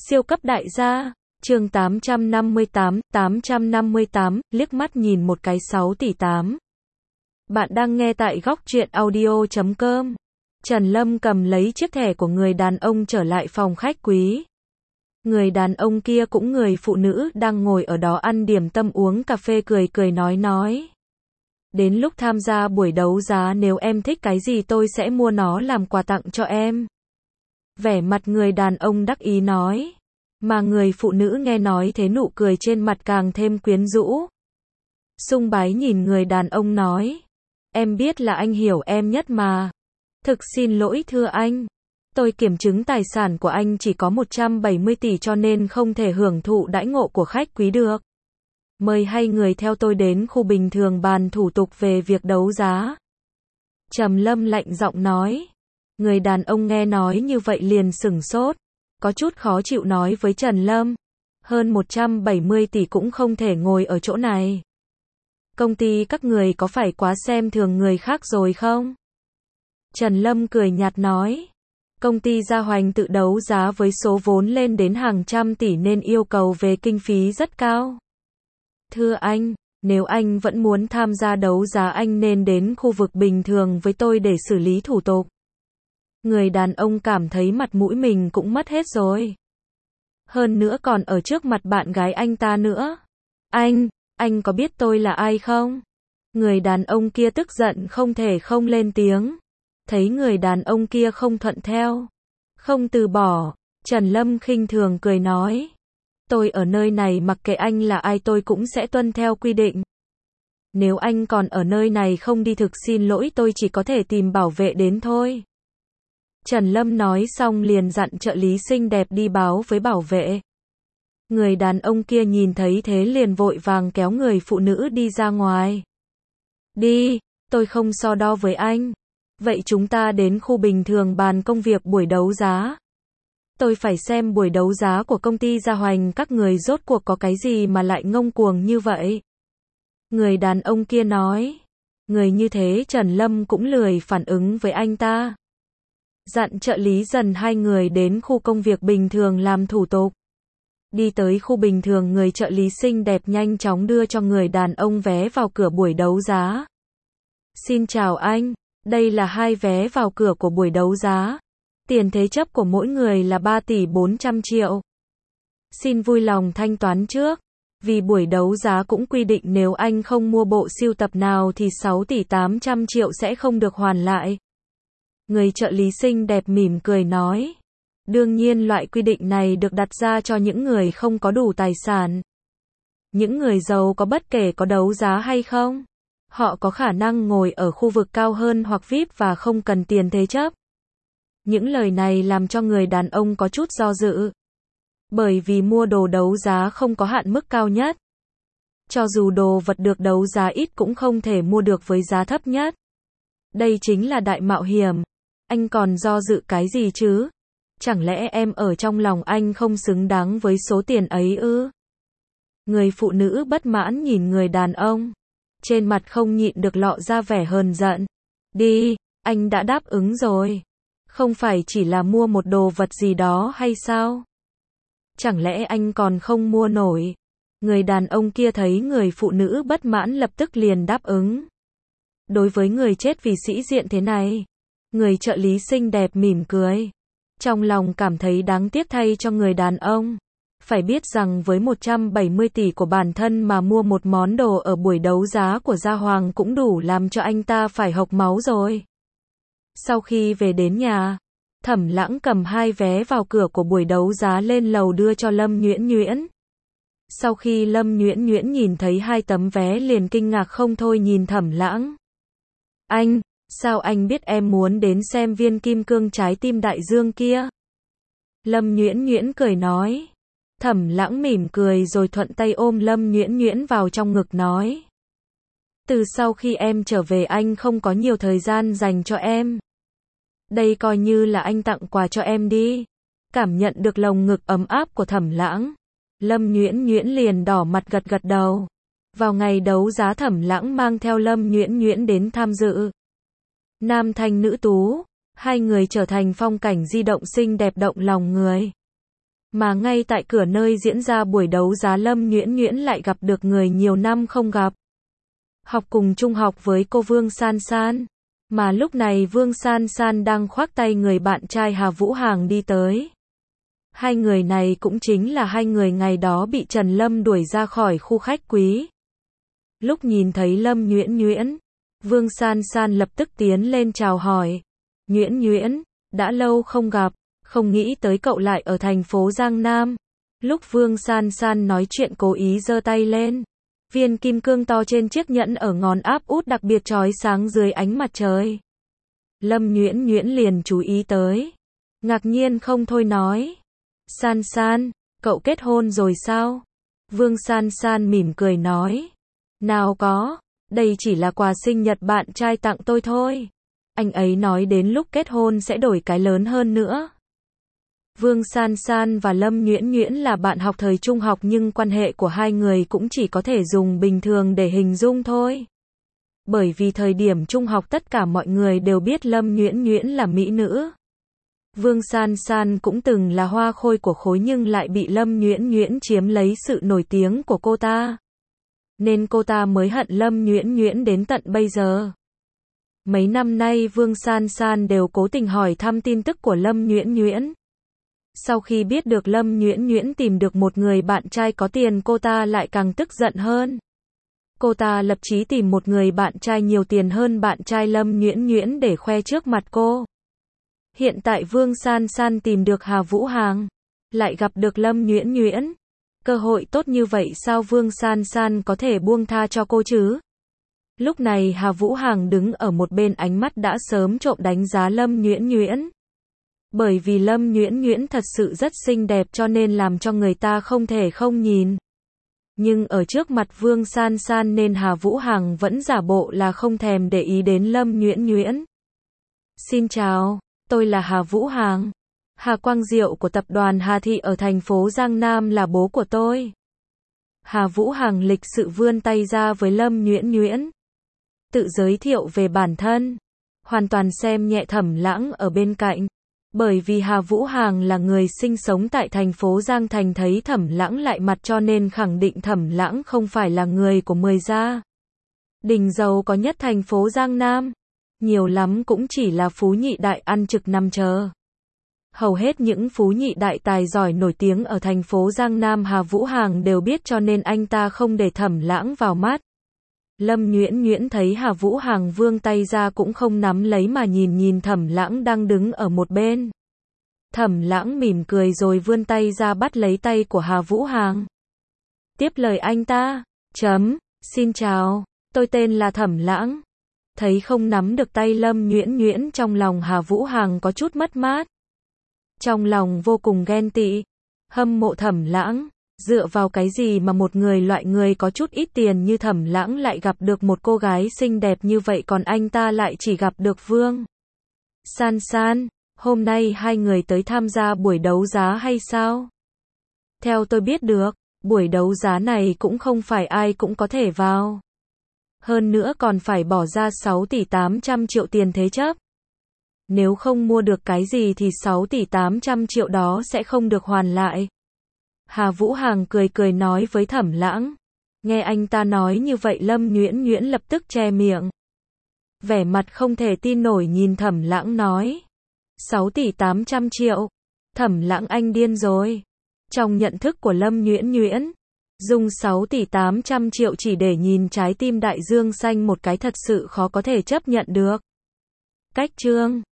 Siêu cấp đại gia, chương 858, liếc mắt nhìn một cái 6 tỷ 8. Bạn đang nghe tại góc truyện audio.com. Trần Lâm cầm lấy chiếc thẻ của người đàn ông trở lại phòng khách quý. Người đàn ông kia cũng người phụ nữ đang ngồi ở đó ăn điểm tâm uống cà phê cười nói. Đến lúc tham gia buổi đấu giá nếu em thích cái gì tôi sẽ mua nó làm quà tặng cho em. Vẻ mặt người đàn ông đắc ý nói. Mà người phụ nữ nghe nói thế nụ cười trên mặt càng thêm quyến rũ. Sung bái nhìn người đàn ông nói. Em biết là anh hiểu em nhất mà. Thực xin lỗi thưa anh. Tôi kiểm chứng tài sản của anh chỉ có 170 tỷ cho nên không thể hưởng thụ đãi ngộ của khách quý được. Mời hai người theo tôi đến khu bình thường bàn thủ tục về việc đấu giá. Trầm Lâm lạnh giọng nói. Người đàn ông nghe nói như vậy liền sửng sốt. Có chút khó chịu nói với Trần Lâm. Hơn 170 tỷ cũng không thể ngồi ở chỗ này. Công ty các người có phải quá xem thường người khác rồi không? Trần Lâm cười nhạt nói. Công ty Gia Hoành tự đấu giá với số vốn lên đến hàng trăm tỷ nên yêu cầu về kinh phí rất cao. Thưa anh, nếu anh vẫn muốn tham gia đấu giá anh nên đến khu vực bình thường với tôi để xử lý thủ tục. Người đàn ông cảm thấy mặt mũi mình cũng mất hết rồi. Hơn nữa còn ở trước mặt bạn gái anh ta nữa. Anh có biết tôi là ai không? Người đàn ông kia tức giận không thể không lên tiếng. Thấy người đàn ông kia không thuận theo, không từ bỏ, Trần Lâm khinh thường cười nói. Tôi ở nơi này mặc kệ anh là ai tôi cũng sẽ tuân theo quy định. Nếu anh còn ở nơi này không đi thực xin lỗi tôi chỉ có thể tìm bảo vệ đến thôi. Trần Lâm nói xong liền dặn trợ lý xinh đẹp đi báo với bảo vệ. Người đàn ông kia nhìn thấy thế liền vội vàng kéo người phụ nữ đi ra ngoài. Đi, tôi không so đo với anh. Vậy chúng ta đến khu bình thường bàn công việc buổi đấu giá. Tôi phải xem buổi đấu giá của công ty Gia Hoành các người rốt cuộc có cái gì mà lại ngông cuồng như vậy. Người đàn ông kia nói. Người như thế Trần Lâm cũng lười phản ứng với anh ta. Dặn trợ lý dần hai người đến khu công việc bình thường làm thủ tục. Đi tới khu bình thường người trợ lý xinh đẹp nhanh chóng đưa cho người đàn ông vé vào cửa buổi đấu giá. Xin chào anh, đây là 2 vé vào cửa của buổi đấu giá. Tiền thế chấp của mỗi người là 3 tỷ 400 triệu. Xin vui lòng thanh toán trước. Vì buổi đấu giá cũng quy định nếu anh không mua bộ sưu tập nào thì 6 tỷ 800 triệu sẽ không được hoàn lại. Người trợ lý xinh đẹp mỉm cười nói. Đương nhiên loại quy định này được đặt ra cho những người không có đủ tài sản. Những người giàu có bất kể có đấu giá hay không, họ có khả năng ngồi ở khu vực cao hơn hoặc VIP và không cần tiền thế chấp. Những lời này làm cho người đàn ông có chút do dự. Bởi vì mua đồ đấu giá không có hạn mức cao nhất. Cho dù đồ vật được đấu giá ít cũng không thể mua được với giá thấp nhất. Đây chính là đại mạo hiểm. Anh còn do dự cái gì chứ? Chẳng lẽ em ở trong lòng anh không xứng đáng với số tiền ấy ư? Người phụ nữ bất mãn nhìn người đàn ông. Trên mặt không nhịn được lộ ra vẻ hờn giận. Đi, anh đã đáp ứng rồi. Không phải chỉ là mua một đồ vật gì đó hay sao? Chẳng lẽ anh còn không mua nổi? Người đàn ông kia thấy người phụ nữ bất mãn lập tức liền đáp ứng. Đối với người chết vì sĩ diện thế này, người trợ lý xinh đẹp mỉm cười. Trong lòng cảm thấy đáng tiếc thay cho người đàn ông. Phải biết rằng với 170 tỷ của bản thân mà mua một món đồ ở buổi đấu giá của Gia Hoàng cũng đủ làm cho anh ta phải hộc máu rồi. Sau khi về đến nhà, Thẩm Lãng cầm 2 vé vào cửa của buổi đấu giá lên lầu đưa cho Lâm Nhuyễn Nhuyễn. Sau khi Lâm Nhuyễn Nhuyễn nhìn thấy 2 tấm vé liền kinh ngạc không thôi nhìn Thẩm Lãng. Anh, sao anh biết em muốn đến xem viên kim cương trái tim đại dương kia? Lâm Nhuyễn Nhuyễn cười nói. Thẩm Lãng mỉm cười rồi thuận tay ôm Lâm Nhuyễn Nhuyễn vào trong ngực nói. Từ sau khi em trở về anh không có nhiều thời gian dành cho em. Đây coi như là anh tặng quà cho em đi. Cảm nhận được lồng ngực ấm áp của Thẩm Lãng. Lâm Nhuyễn Nhuyễn liền đỏ mặt gật đầu. Vào ngày đấu giá Thẩm Lãng mang theo Lâm Nhuyễn Nhuyễn đến tham dự. Nam thanh nữ tú, hai người trở thành phong cảnh di động xinh đẹp động lòng người. Mà ngay tại cửa nơi diễn ra buổi đấu giá Lâm Nhuyễn Nhuyễn lại gặp được người nhiều năm không gặp. Học cùng trung học với cô Vương San San. Mà lúc này Vương San San đang khoác tay người bạn trai Hà Vũ Hàng đi tới. Hai người này cũng chính là hai người ngày đó bị Trần Lâm đuổi ra khỏi khu khách quý. Lúc nhìn thấy Lâm Nhuyễn Nhuyễn, Vương San San lập tức tiến lên chào hỏi. Nhuyễn Nhuyễn, đã lâu không gặp, không nghĩ tới cậu lại ở thành phố Giang Nam. Lúc Vương San San nói chuyện cố ý giơ tay lên. Viên kim cương to trên chiếc nhẫn ở ngón áp út đặc biệt chói sáng dưới ánh mặt trời. Lâm Nhuyễn Nhuyễn liền chú ý tới. Ngạc nhiên không thôi nói. San San, cậu kết hôn rồi sao? Vương San San mỉm cười nói. Nào có, đây chỉ là quà sinh nhật bạn trai tặng tôi thôi. Anh ấy nói đến lúc kết hôn sẽ đổi cái lớn hơn nữa. Vương San San và Lâm Nhuyễn Nhuyễn là bạn học thời trung học nhưng quan hệ của hai người cũng chỉ có thể dùng bình thường để hình dung thôi. Bởi vì thời điểm trung học tất cả mọi người đều biết Lâm Nhuyễn Nhuyễn là mỹ nữ. Vương San San cũng từng là hoa khôi của khối nhưng lại bị Lâm Nhuyễn Nhuyễn chiếm lấy sự nổi tiếng của cô ta. Nên cô ta mới hận Lâm Nhuyễn Nhuyễn đến tận bây giờ. Mấy năm nay Vương San San đều cố tình hỏi thăm tin tức của Lâm Nhuyễn Nhuyễn. Sau khi biết được Lâm Nhuyễn Nhuyễn tìm được một người bạn trai có tiền cô ta lại càng tức giận hơn. Cô ta lập chí tìm một người bạn trai nhiều tiền hơn bạn trai Lâm Nhuyễn Nhuyễn để khoe trước mặt cô. Hiện tại Vương San San tìm được Hà Vũ Hàng, lại gặp được Lâm Nhuyễn Nhuyễn. Cơ hội tốt như vậy sao Vương San San có thể buông tha cho cô chứ? Lúc này Hà Vũ Hàng đứng ở một bên ánh mắt đã sớm trộm đánh giá Lâm Nhuyễn Nhuyễn. Bởi vì Lâm Nhuyễn Nhuyễn thật sự rất xinh đẹp cho nên làm cho người ta không thể không nhìn. Nhưng ở trước mặt Vương San San nên Hà Vũ Hàng vẫn giả bộ là không thèm để ý đến Lâm Nhuyễn Nhuyễn. Xin chào, tôi là Hà Vũ Hàng. Hà Quang Diệu của tập đoàn Hà Thị ở thành phố Giang Nam là bố của tôi. Hà Vũ Hàng lịch sự vươn tay ra với Lâm Nhuyễn Nhuyễn. Tự giới thiệu về bản thân. Hoàn toàn xem nhẹ Thẩm Lãng ở bên cạnh. Bởi vì Hà Vũ Hàng là người sinh sống tại thành phố Giang Thành thấy Thẩm Lãng lại mặt cho nên khẳng định Thẩm Lãng không phải là người của 10 gia đình giàu có nhất thành phố Giang Nam. Nhiều lắm cũng chỉ là phú nhị đại ăn trực nằm chờ. Hầu hết những phú nhị đại tài giỏi nổi tiếng ở thành phố Giang Nam Hà Vũ Hàng đều biết cho nên anh ta không để Thẩm Lãng vào mắt. Lâm Nhuyễn Nhuyễn thấy Hà Vũ Hàng vươn tay ra cũng không nắm lấy mà nhìn Thẩm Lãng đang đứng ở một bên. Thẩm Lãng mỉm cười rồi vươn tay ra bắt lấy tay của Hà Vũ Hàng. Tiếp lời anh ta, xin chào, tôi tên là Thẩm Lãng. Thấy không nắm được tay Lâm Nhuyễn Nhuyễn trong lòng Hà Vũ Hàng có chút mất mát. Trong lòng vô cùng ghen tị, hâm mộ Thẩm Lãng. Dựa vào cái gì mà một loại người có chút ít tiền như Thẩm Lãng lại gặp được một cô gái xinh đẹp như vậy còn anh ta lại chỉ gặp được Vương San San. Hôm nay hai người tới tham gia buổi đấu giá hay sao? Theo tôi biết được, buổi đấu giá này cũng không phải ai cũng có thể vào. Hơn nữa còn phải bỏ ra 6 tỷ 800 triệu tiền thế chấp. Nếu không mua được cái gì thì 6 tỷ 800 triệu đó sẽ không được hoàn lại. Hà Vũ Hàng cười nói với Thẩm Lãng. Nghe anh ta nói như vậy Lâm Nhuyễn Nhuyễn lập tức che miệng. Vẻ mặt không thể tin nổi nhìn Thẩm Lãng nói. 6 tỷ 800 triệu. Thẩm Lãng anh điên rồi. Trong nhận thức của Lâm Nhuyễn Nhuyễn, dùng 6 tỷ 800 triệu chỉ để nhìn trái tim đại dương xanh một cái thật sự khó có thể chấp nhận được. Cách chương